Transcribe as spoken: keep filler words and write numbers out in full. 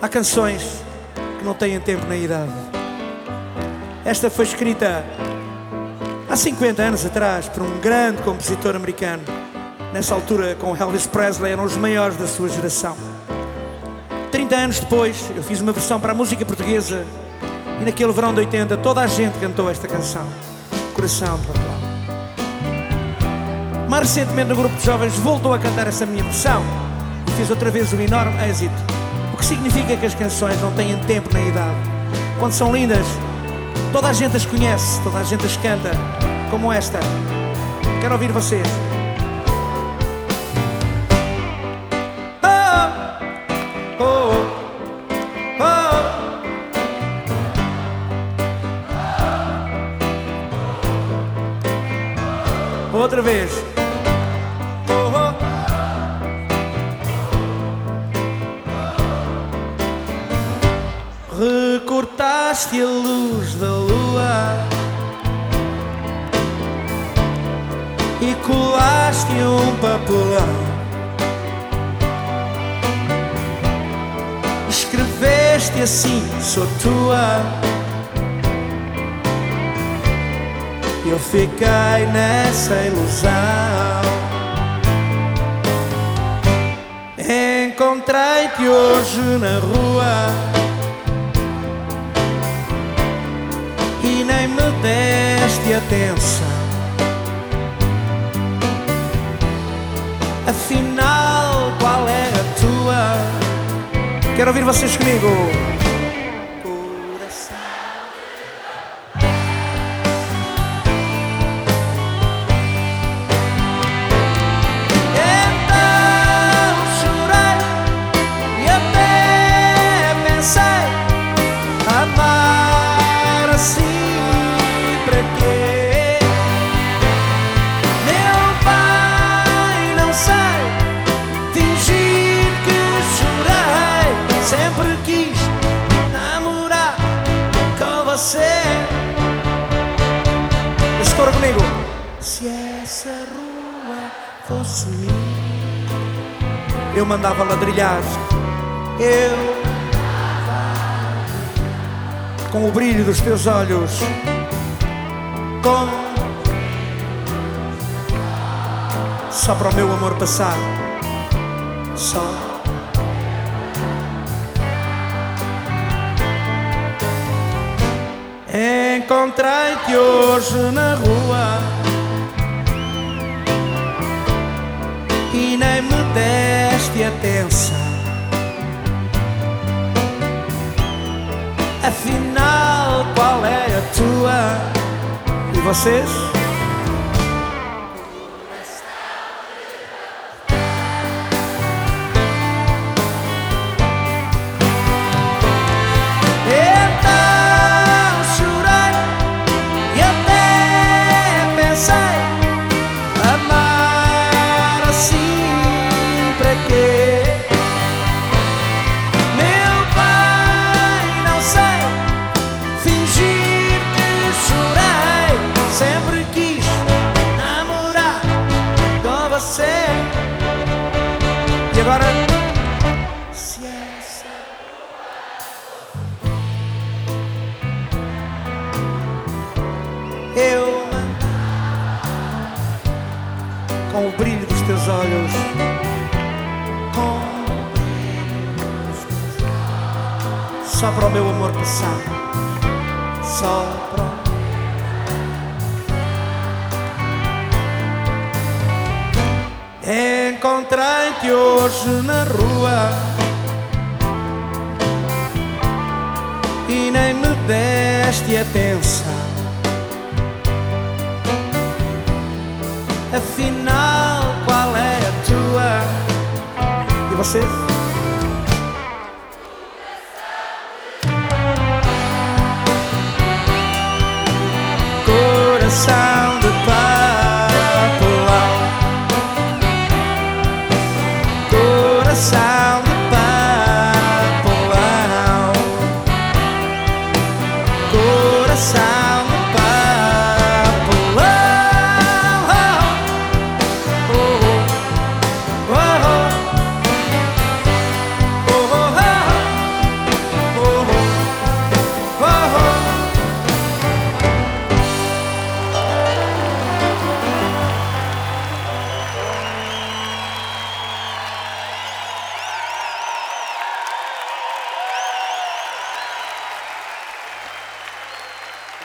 Há canções que não têm tempo nem idade. Esta foi escrita há cinquenta anos atrás por um grande compositor americano. Nessa altura, com Elvis Presley, eram os maiores da sua geração. trinta anos depois, eu fiz uma versão para a música portuguesa. E naquele verão de oitenta, toda a gente cantou esta canção, Coração de Papelão. Mais recentemente, no grupo de jovens, voltou a cantar essa minha versão e fez outra vez um enorme êxito. O que significa que as canções não têm tempo nem idade. Quando são lindas, toda a gente as conhece, toda a gente as canta, como esta. Quero ouvir vocês. Oh, oh, oh. Outra vez. Recortaste a luz da lua e colaste um papelão. Escreveste assim, sou tua. Eu fiquei nessa ilusão. Encontrei-te hoje na rua e nem me deste atenção. Afinal, qual é a tua? Quero ouvir vocês comigo. Coração. Então chorei e até pensei, amar assim. Sempre quis namorar com você. Escora comigo. Se essa rua fosse minha, eu mandava ladrilhar. Eu, com o brilho dos teus olhos, com só para o meu amor passar. Só. Encontrei-te hoje na rua e nem me deste atenção. Afinal, qual é a tua? E vocês? E agora, se essa eu com o brilho dos teus olhos, com só para o meu amor passar, só para o encontrei-te hoje na rua e nem me deste atenção. Afinal, qual é a tua? E vocês? Coração.